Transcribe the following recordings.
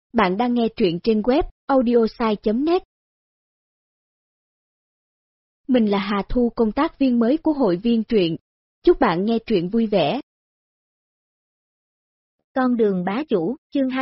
Bạn đang nghe truyện trên web audiosai.net. Mình là Hà Thu, công tác viên mới của hội viên truyện. Chúc bạn nghe truyện vui vẻ. Con đường bá chủ, chương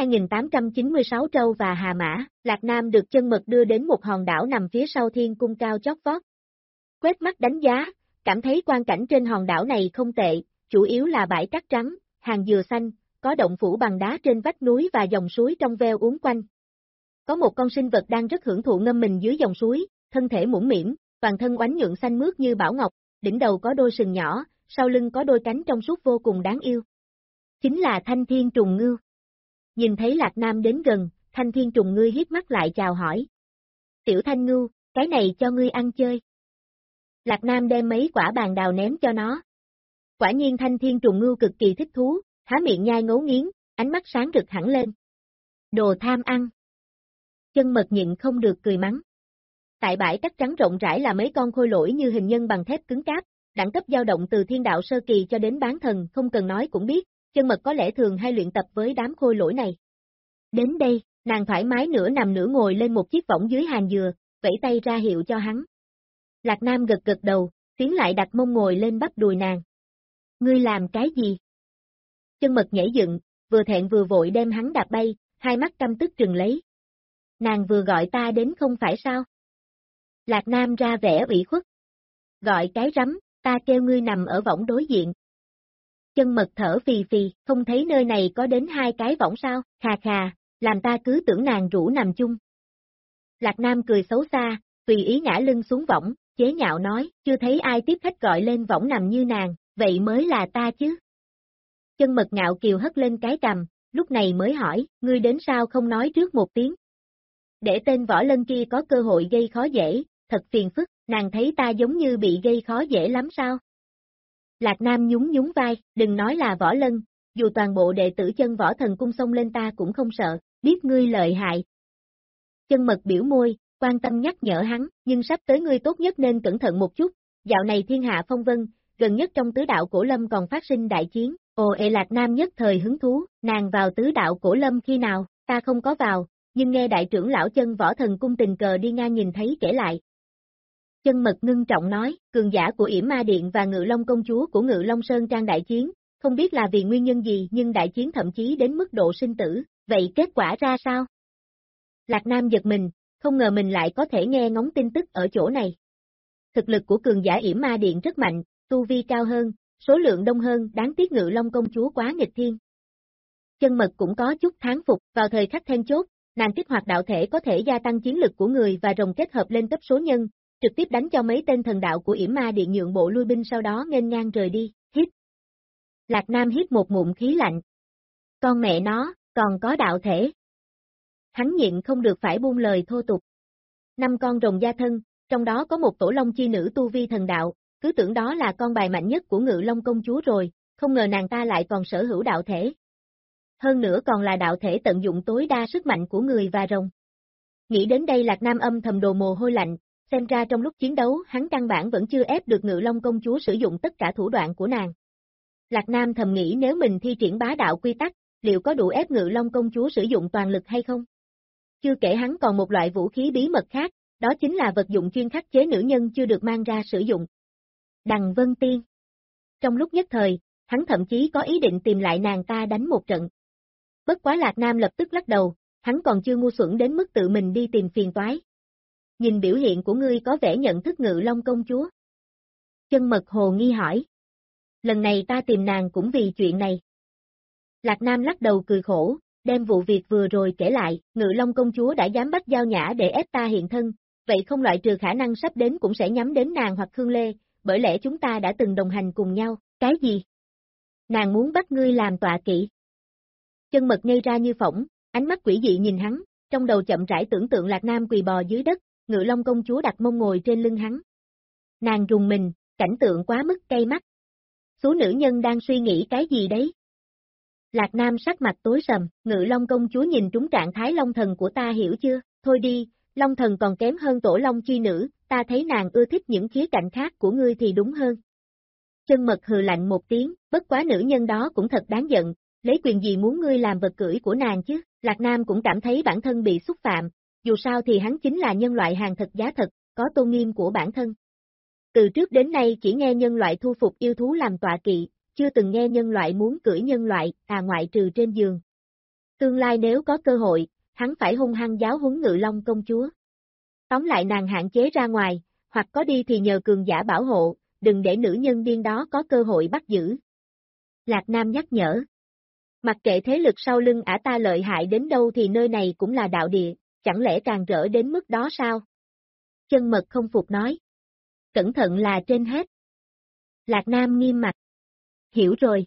2896 Trâu và Hà Mã, Lạc Nam được Chân Mật đưa đến một hòn đảo nằm phía sau thiên cung cao chót vót. Quét mắt đánh giá, cảm thấy quang cảnh trên hòn đảo này không tệ, chủ yếu là bãi cát trắng, hàng dừa xanh, có động phủ bằng đá trên vách núi và dòng suối trong veo uốn quanh. Có một con sinh vật đang rất hưởng thụ ngâm mình dưới dòng suối, thân thể mũm mĩm, toàn thân oánh nhuận xanh mướt như bảo ngọc, đỉnh đầu có đôi sừng nhỏ, sau lưng có đôi cánh trong suốt vô cùng đáng yêu. Chính là Thanh Thiên Trùng Ngư. Nhìn thấy Lạc Nam đến gần, Thanh Thiên Trùng Ngư hiếp mắt lại chào hỏi. Tiểu Thanh Ngư, cái này cho ngươi ăn chơi. Lạc Nam đem mấy quả bàn đào ném cho nó. Quả nhiên Thanh Thiên Trùng Ngư cực kỳ thích thú, há miệng nhai ngấu nghiến, ánh mắt sáng rực hẳn lên. Đồ tham ăn. Chân Mật nhịn không được cười mắng. Tại bãi cát trắng rộng rãi là mấy con khôi lỗi như hình nhân bằng thép cứng cáp, đẳng cấp dao động từ thiên đạo sơ kỳ cho đến bán thần, không cần nói cũng biết, Chân Mật có lẽ thường hay luyện tập với đám khôi lỗi này. Đến đây, nàng thoải mái nửa nằm nửa ngồi lên một chiếc võng dưới hàng dừa, vẫy tay ra hiệu cho hắn. Lạc Nam gật gật đầu, tiến lại đặt mông ngồi lên bắp đùi nàng. Ngươi làm cái gì? Chân Mật nhảy dựng, vừa thẹn vừa vội đem hắn đạp bay, hai mắt căm tức trừng lấy. Nàng vừa gọi ta đến không phải sao? Lạc Nam ra vẻ ủy khuất. Gọi cái rắm, ta kêu ngươi nằm ở võng đối diện. Chân Mật thở phì phì, không thấy nơi này có đến hai cái võng sao, khà khà, làm ta cứ tưởng nàng rủ nằm chung. Lạc Nam cười xấu xa, tùy ý ngã lưng xuống võng, chế nhạo nói, chưa thấy ai tiếp khách gọi lên võng nằm như nàng, vậy mới là ta chứ. Chân Mật ngạo kiều hất lên cái cằm, lúc này mới hỏi, ngươi đến sao không nói trước một tiếng. Để tên Võ Lân kia có cơ hội gây khó dễ, thật phiền phức, nàng thấy ta giống như bị gây khó dễ lắm sao? Lạc Nam nhún nhún vai, đừng nói là Võ Lân, dù toàn bộ đệ tử Chân Võ Thần Cung xông lên ta cũng không sợ, biết ngươi lợi hại. Chân Mật biểu môi, quan tâm nhắc nhở hắn, nhưng sắp tới ngươi tốt nhất nên cẩn thận một chút, dạo này thiên hạ phong vân, gần nhất trong tứ đạo Cổ Lâm còn phát sinh đại chiến. Lạc Nam nhất thời hứng thú, nàng vào tứ đạo Cổ Lâm khi nào, ta không có vào, nhưng nghe đại trưởng lão Chân Võ Thần Cung tình cờ đi ngang nhìn thấy kể lại. Chân Mật ngưng trọng nói, cường giả của Yểm Ma Điện và Ngự Long Công Chúa của Ngự Long Sơn Trang đại chiến, không biết là vì nguyên nhân gì nhưng đại chiến thậm chí đến mức độ sinh tử, vậy kết quả ra sao? Lạc Nam giật mình, không ngờ mình lại có thể nghe ngóng tin tức ở chỗ này. Thực lực của cường giả Yểm Ma Điện rất mạnh, tu vi cao hơn, số lượng đông hơn, đáng tiếc Ngự Long Công Chúa quá nghịch thiên. Chân Mật cũng có chút thán phục, vào thời khắc then chốt, nàng kích hoạt đạo thể có thể gia tăng chiến lực của người và rồng kết hợp lên cấp số nhân, trực tiếp đánh cho mấy tên thần đạo của Yểm Ma Điện nhượng bộ lui binh sau đó nghênh ngang rời đi, hít. Lạc Nam hít một ngụm khí lạnh. Con mẹ nó, còn có đạo thể. Hắn nhịn không được phải buông lời thô tục. 5 con rồng gia thân, trong đó có một tổ long chi nữ tu vi thần đạo, cứ tưởng đó là con bài mạnh nhất của Ngự Long Công Chúa rồi, không ngờ nàng ta lại còn sở hữu đạo thể. Hơn nữa còn là đạo thể tận dụng tối đa sức mạnh của người và rồng. Nghĩ đến đây Lạc Nam âm thầm đổ mồ hôi lạnh, xem ra trong lúc chiến đấu hắn căn bản vẫn chưa ép được Ngự Long Công Chúa sử dụng tất cả thủ đoạn của nàng. Lạc Nam thầm nghĩ nếu mình thi triển bá đạo quy tắc, liệu có đủ ép Ngự Long Công Chúa sử dụng toàn lực hay không? Chưa kể hắn còn một loại vũ khí bí mật khác, đó chính là vật dụng chuyên khắc chế nữ nhân chưa được mang ra sử dụng. Đằng Vân Tiên. Trong lúc nhất thời, hắn thậm chí có ý định tìm lại nàng ta đánh một trận. Bất quá Lạc Nam lập tức lắc đầu, hắn còn chưa ngu xuẩn đến mức tự mình đi tìm phiền toái. Nhìn biểu hiện của ngươi có vẻ nhận thức Ngự Long Công Chúa. Chân Mật hồ nghi hỏi. Lần này ta tìm nàng cũng vì chuyện này. Lạc Nam lắc đầu cười khổ, đem vụ việc vừa rồi kể lại, Ngự Long Công Chúa đã dám bắt Giao Nhã để ép ta hiện thân, vậy không loại trừ khả năng sắp đến cũng sẽ nhắm đến nàng hoặc Khương Lê, bởi lẽ chúng ta đã từng đồng hành cùng nhau, cái gì? Nàng muốn bắt ngươi làm tọa kỵ. Chân Mật ngây ra như phỏng, ánh mắt quỷ dị nhìn hắn, trong đầu chậm rãi tưởng tượng Lạc Nam quỳ bò dưới đất, Ngự Long Công Chúa đặt mông ngồi trên lưng hắn. Nàng rùng mình, cảnh tượng quá mức cay mắt. Số nữ nhân đang suy nghĩ cái gì đấy? Lạc Nam sắc mặt tối sầm, Ngự Long Công Chúa nhìn trúng trạng thái Long Thần của ta hiểu chưa, thôi đi, Long Thần còn kém hơn Tổ Long chi nữ, ta thấy nàng ưa thích những khía cạnh khác của ngươi thì đúng hơn. Chân Mật hừ lạnh một tiếng, bất quá nữ nhân đó cũng thật đáng giận, lấy quyền gì muốn ngươi làm vật cưỡi của nàng chứ? Lạc Nam cũng cảm thấy bản thân bị xúc phạm, dù sao thì hắn chính là nhân loại hàng thật giá thật, có tôn nghiêm của bản thân. Từ trước đến nay chỉ nghe nhân loại thu phục yêu thú làm tọa kỵ, chưa từng nghe nhân loại muốn cưỡi nhân loại, ngoại trừ trên giường. Tương lai nếu có cơ hội, hắn phải hung hăng giáo huấn Ngự Long công chúa. Tóm lại nàng hạn chế ra ngoài, hoặc có đi thì nhờ cường giả bảo hộ, đừng để nữ nhân điên đó có cơ hội bắt giữ. Lạc Nam nhắc nhở. Mặc kệ thế lực sau lưng ả ta lợi hại đến đâu thì nơi này cũng là đạo địa, chẳng lẽ càng rỡ đến mức đó sao? Chân Mật không phục nói. Cẩn thận là trên hết. Lạc Nam nghiêm mặt. Hiểu rồi.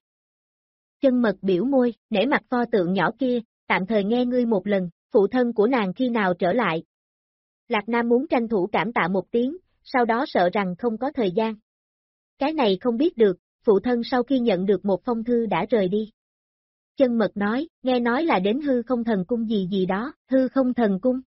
Chân Mật biểu môi, nể mặt pho tượng nhỏ kia, tạm thời nghe ngươi một lần, phụ thân của nàng khi nào trở lại. Lạc Nam muốn tranh thủ cảm tạ một tiếng, sau đó sợ rằng không có thời gian. Cái này không biết được, phụ thân sau khi nhận được một phong thư đã rời đi. Chân Mật nói, nghe nói là đến hư không thần cung gì gì đó, hư không thần cung.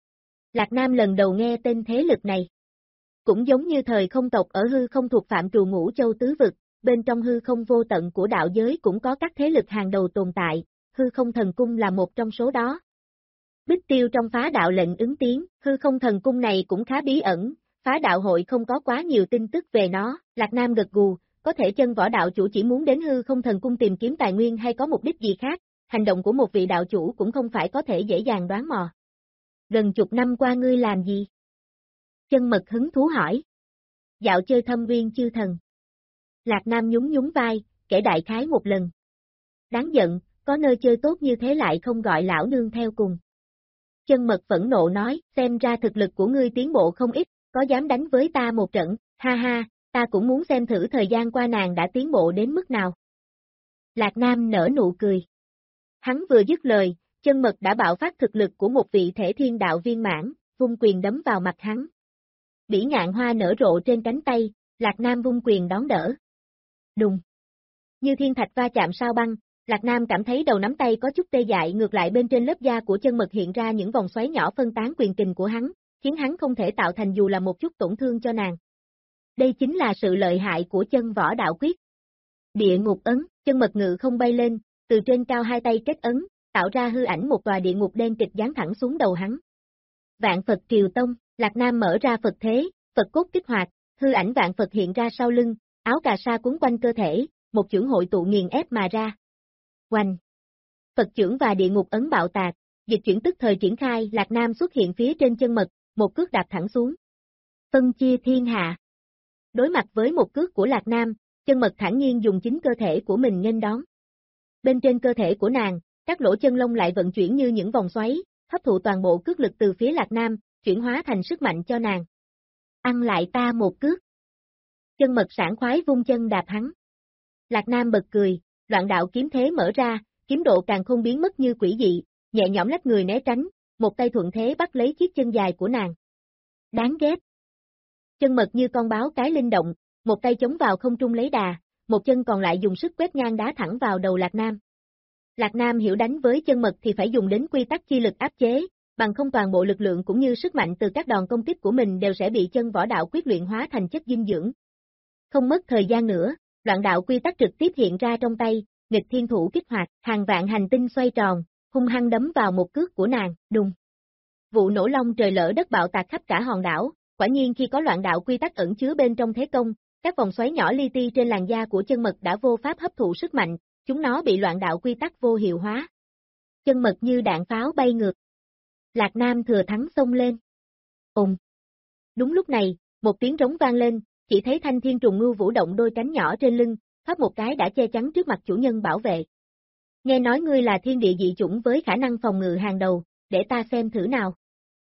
Lạc Nam lần đầu nghe tên thế lực này. Cũng giống như thời không tộc ở hư không thuộc phạm trù Ngũ Châu Tứ Vực, bên trong hư không vô tận của đạo giới cũng có các thế lực hàng đầu tồn tại, hư không thần cung là một trong số đó. Bích Tiêu trong phá đạo lệnh ứng tiếng, hư không thần cung này cũng khá bí ẩn, phá đạo hội không có quá nhiều tin tức về nó, Lạc Nam gật gù, có thể Chân Võ đạo chủ chỉ muốn đến hư không thần cung tìm kiếm tài nguyên hay có mục đích gì khác, hành động của một vị đạo chủ cũng không phải có thể dễ dàng đoán mò. Gần chục năm qua ngươi làm gì? Chân Mật hứng thú hỏi. Dạo chơi Thâm Uyên Chư Thần. Lạc Nam nhún nhún vai, kể đại khái một lần. Đáng giận, có nơi chơi tốt như thế lại không gọi lão nương theo cùng. Chân Mật phẫn nộ nói, xem ra thực lực của ngươi tiến bộ không ít, có dám đánh với ta một trận, ha ha, ta cũng muốn xem thử thời gian qua nàng đã tiến bộ đến mức nào. Lạc Nam nở nụ cười. Hắn vừa dứt lời, Chân Mật đã bạo phát thực lực của một vị thể thiên đạo viên mãn, vung quyền đấm vào mặt hắn. Bỉ ngạn hoa nở rộ trên cánh tay, Lạc Nam vung quyền đón đỡ. Đùng. Như thiên thạch va chạm sao băng, Lạc Nam cảm thấy đầu nắm tay có chút tê dại, ngược lại bên trên lớp da của Chân Mật hiện ra những vòng xoáy nhỏ phân tán quyền kình của hắn, khiến hắn không thể tạo thành dù là một chút tổn thương cho nàng. Đây chính là sự lợi hại của Chân Võ đạo quyết. Địa ngục ấn, Chân Mật ngự không bay lên, từ trên cao hai tay kết ấn, tạo ra hư ảnh một tòa địa ngục đen kịch giáng thẳng xuống đầu hắn. Vạn Phật Triều Tông, Lạc Nam mở ra Phật thế, Phật cốt kích hoạt, hư ảnh Vạn Phật hiện ra sau lưng, áo cà sa cuốn quanh cơ thể, một chưởng hội tụ nghiền ép mà ra. Oanh! Phật chưởng và địa ngục ấn bạo tạc, dịch chuyển tức thời triển khai, Lạc Nam xuất hiện phía trên Chân Mật, một cước đạp thẳng xuống. Phân chia thiên hạ. Đối mặt với một cước của Lạc Nam, Chân Mật thản nhiên dùng chính cơ thể của mình nghênh đón. Bên trên cơ thể của nàng, các lỗ chân lông lại vận chuyển như những vòng xoáy, hấp thụ toàn bộ cước lực từ phía Lạc Nam, chuyển hóa thành sức mạnh cho nàng. Ăn lại ta một cước. Chân Mật sảng khoái vung chân đạp hắn. Lạc Nam bật cười, loạn đạo kiếm thế mở ra, kiếm độ càng không biến mất như quỷ dị, nhẹ nhõm lách người né tránh, một tay thuận thế bắt lấy chiếc chân dài của nàng. Đáng ghét. Chân Mật như con báo cái linh động, một tay chống vào không trung lấy đà, một chân còn lại dùng sức quét ngang đá thẳng vào đầu Lạc Nam. Lạc Nam hiểu đánh với Chân Mật thì phải dùng đến quy tắc chi lực áp chế, bằng không toàn bộ lực lượng cũng như sức mạnh từ các đòn công kích của mình đều sẽ bị Chân Võ đạo quyết luyện hóa thành chất dinh dưỡng. Không mất thời gian nữa, loạn đạo quy tắc trực tiếp hiện ra trong tay, nghịch thiên thủ kích hoạt, hàng vạn hành tinh xoay tròn, hung hăng đấm vào một cước của nàng, đùng. Vụ nổ long trời lỡ đất bạo tạc khắp cả hòn đảo, quả nhiên khi có loạn đạo quy tắc ẩn chứa bên trong thế công, các vòng xoáy nhỏ li ti trên làn da của Chân Mật đã vô pháp hấp thụ sức mạnh, chúng nó bị loạn đạo quy tắc vô hiệu hóa. Chân Mật như đạn pháo bay ngược. Lạc Nam thừa thắng xông lên. Ùng. Đúng lúc này, một tiếng rống vang lên, chỉ thấy Thanh Thiên Trùng Ngưu vũ động đôi cánh nhỏ trên lưng, thoát một cái đã che chắn trước mặt chủ nhân bảo vệ. Nghe nói ngươi là thiên địa dị chủng với khả năng phòng ngự hàng đầu, để ta xem thử nào.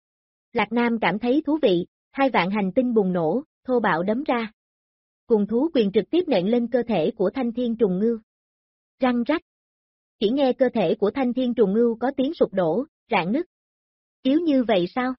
Lạc Nam cảm thấy thú vị, hai vạn hành tinh bùng nổ, thô bạo đấm ra. Cùng thú quyền trực tiếp nện lên cơ thể của Thanh Thiên Trùng Ngưu. Răng rắc. Chỉ nghe cơ thể của Thanh Thiên Trùng Ngưu có tiếng sụp đổ, rạn nứt. Yếu như vậy sao?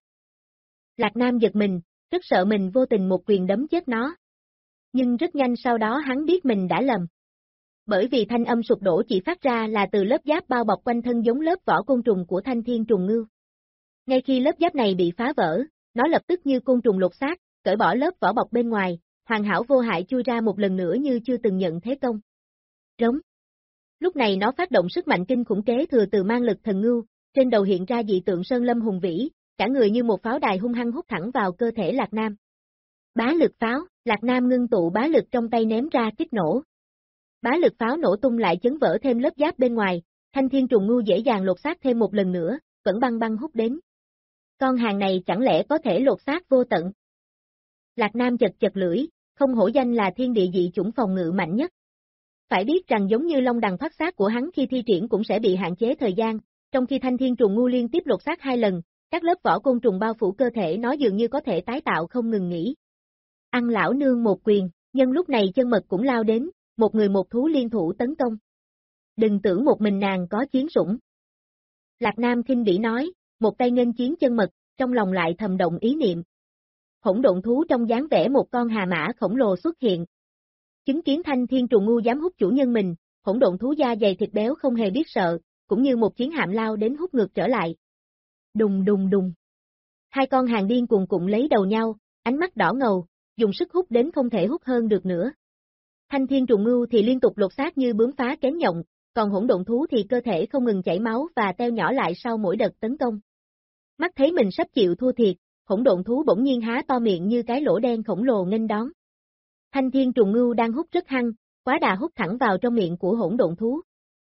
Lạc Nam giật mình, rất sợ mình vô tình một quyền đấm chết nó. Nhưng rất nhanh sau đó hắn biết mình đã lầm. Bởi vì thanh âm sụp đổ chỉ phát ra là từ lớp giáp bao bọc quanh thân giống lớp vỏ côn trùng của Thanh Thiên Trùng Ngưu. Ngay khi lớp giáp này bị phá vỡ, nó lập tức như côn trùng lột xác, cởi bỏ lớp vỏ bọc bên ngoài, hoàn hảo vô hại chui ra một lần nữa như chưa từng nhận thế công. Rống. Lúc này nó phát động sức mạnh kinh khủng kế thừa từ mang lực thần ngưu, trên đầu hiện ra dị tượng sơn lâm hùng vĩ, cả người như một pháo đài hung hăng hút thẳng vào cơ thể Lạc Nam. Bá lực pháo, Lạc Nam ngưng tụ bá lực trong tay ném ra kích nổ. Bá lực pháo nổ tung lại chấn vỡ thêm lớp giáp bên ngoài, Thanh Thiên Trùng Ngu dễ dàng lột xác thêm một lần nữa, vẫn băng băng hút đến. Con hàng này chẳng lẽ có thể lột xác vô tận? Lạc Nam chật chật lưỡi, không hổ danh là thiên địa dị chủng phòng ngự mạnh nhất. Phải biết rằng giống như long đằng thoát xác của hắn khi thi triển cũng sẽ bị hạn chế thời gian, trong khi Thanh Thiên Trùng Ngu liên tiếp lột xác 2 lần, các lớp vỏ côn trùng bao phủ cơ thể nó dường như có thể tái tạo không ngừng nghỉ. Ăn lão nương một quyền, nhân lúc này Chân Mật cũng lao đến, một người một thú liên thủ tấn công. Đừng tưởng một mình nàng có chiến sủng. Lạc Nam khinh bỉ nói, một tay nghênh chiến Chân Mật, trong lòng lại thầm động ý niệm. Hỗn độn thú trong dáng vẻ một con hà mã khổng lồ xuất hiện. Chứng kiến Thanh Thiên Trùng Ngu dám hút chủ nhân mình, hỗn độn thú da dày thịt béo không hề biết sợ, cũng như một chiến hạm lao đến hút ngược trở lại. Đùng đùng đùng. Hai con hàng điên cuồng cụng lấy đầu nhau, ánh mắt đỏ ngầu, dùng sức hút đến không thể hút hơn được nữa. Thanh Thiên Trùng Ngu thì liên tục lột xác như bướm phá kén nhộng, còn hỗn độn thú thì cơ thể không ngừng chảy máu và teo nhỏ lại sau mỗi đợt tấn công. Mắt thấy mình sắp chịu thua thiệt, hỗn độn thú bỗng nhiên há to miệng như cái lỗ đen khổng lồ nghênh đón. Thanh Thiên Trùng Ngu đang hút rất hăng, quá đà hút thẳng vào trong miệng của hỗn độn thú.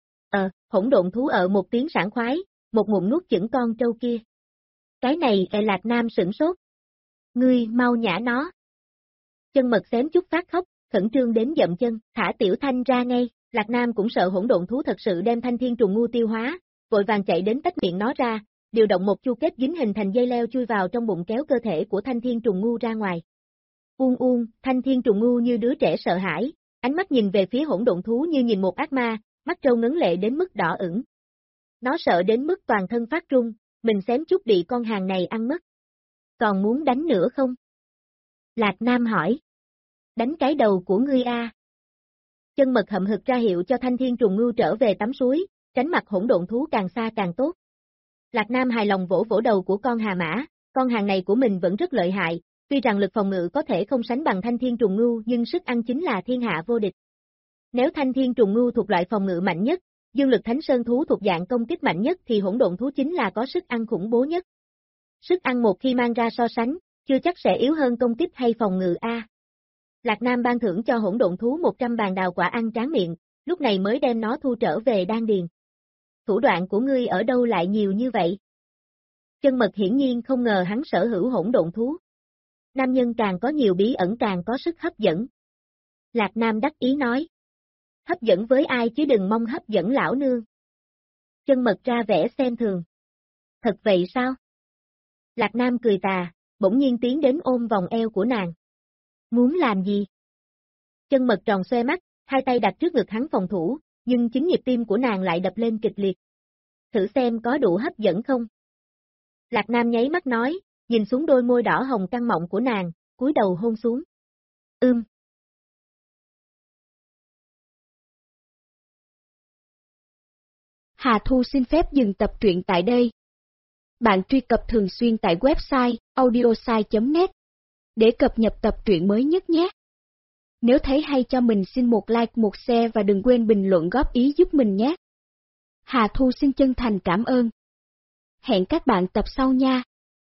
Hỗn độn thú một tiếng sảng khoái, một ngụm nuốt chửng con trâu kia. Cái này Lạc Nam sửng sốt. Ngươi mau nhả nó. Chân Mật xém chút phát khóc, khẩn trương đến dậm chân, thả Tiểu Thanh ra ngay. Lạc Nam cũng sợ hỗn độn thú thật sự đem Thanh Thiên Trùng Ngu tiêu hóa, vội vàng chạy đến tách miệng nó ra, điều động một chu kết dính hình thành dây leo chui vào trong bụng kéo cơ thể của Thanh Thiên Trùng Ngu ra ngoài. Thanh Thiên Trùng Ngu như đứa trẻ sợ hãi, ánh mắt nhìn về phía hỗn độn thú như nhìn một ác ma, mắt trâu ngấn lệ đến mức đỏ ửng. Nó sợ đến mức toàn thân phát run, mình xém chút bị con hàng này ăn mất. Còn muốn đánh nữa không? Lạc Nam hỏi. Đánh cái đầu của ngươi a. Chân Mật hậm hực ra hiệu cho Thanh Thiên Trùng Ngu trở về tắm suối, tránh mặt hỗn độn thú càng xa càng tốt. Lạc Nam hài lòng vỗ vỗ đầu của con hà mã, con hàng này của mình vẫn rất lợi hại, tuy rằng lực phòng ngự có thể không sánh bằng Thanh Thiên Trùng Ngu nhưng sức ăn chính là thiên hạ vô địch. Nếu Thanh Thiên Trùng Ngu thuộc loại phòng ngự mạnh nhất, dương lực Thánh Sơn thú thuộc dạng công kích mạnh nhất thì hỗn độn thú chính là có sức ăn khủng bố nhất. Sức ăn một khi mang ra so sánh, chưa chắc sẽ yếu hơn công kích hay phòng ngự a. Lạc Nam ban thưởng cho hỗn độn thú 100 bàn đào quả ăn tráng miệng, lúc này mới đem nó thu trở về đan điền. Thủ đoạn của ngươi ở đâu lại nhiều như vậy? Chân Mật hiển nhiên không ngờ hắn sở hữu hỗn độn thú. Nam nhân càng có nhiều bí ẩn càng có sức hấp dẫn. Lạc Nam đắc ý nói. Hấp dẫn với ai chứ đừng mong hấp dẫn lão nương. Chân Mật ra vẻ xem thường. Thật vậy sao? Lạc Nam cười tà, bỗng nhiên tiến đến ôm vòng eo của nàng. Muốn làm gì? Chân Mật tròn xoe mắt, hai tay đặt trước ngực hắn phòng thủ, nhưng chính nhịp tim của nàng lại đập lên kịch liệt. Thử xem có đủ hấp dẫn không? Lạc Nam nháy mắt nói, nhìn xuống đôi môi đỏ hồng căng mọng của nàng, cúi đầu hôn xuống. Hà Thu xin phép dừng tập truyện tại đây. Bạn truy cập thường xuyên tại website audiosai.net để cập nhật tập truyện mới nhất nhé. Nếu thấy hay cho mình xin một like, một share và đừng quên bình luận góp ý giúp mình nhé. Hà Thu xin chân thành cảm ơn. Hẹn các bạn tập sau nha.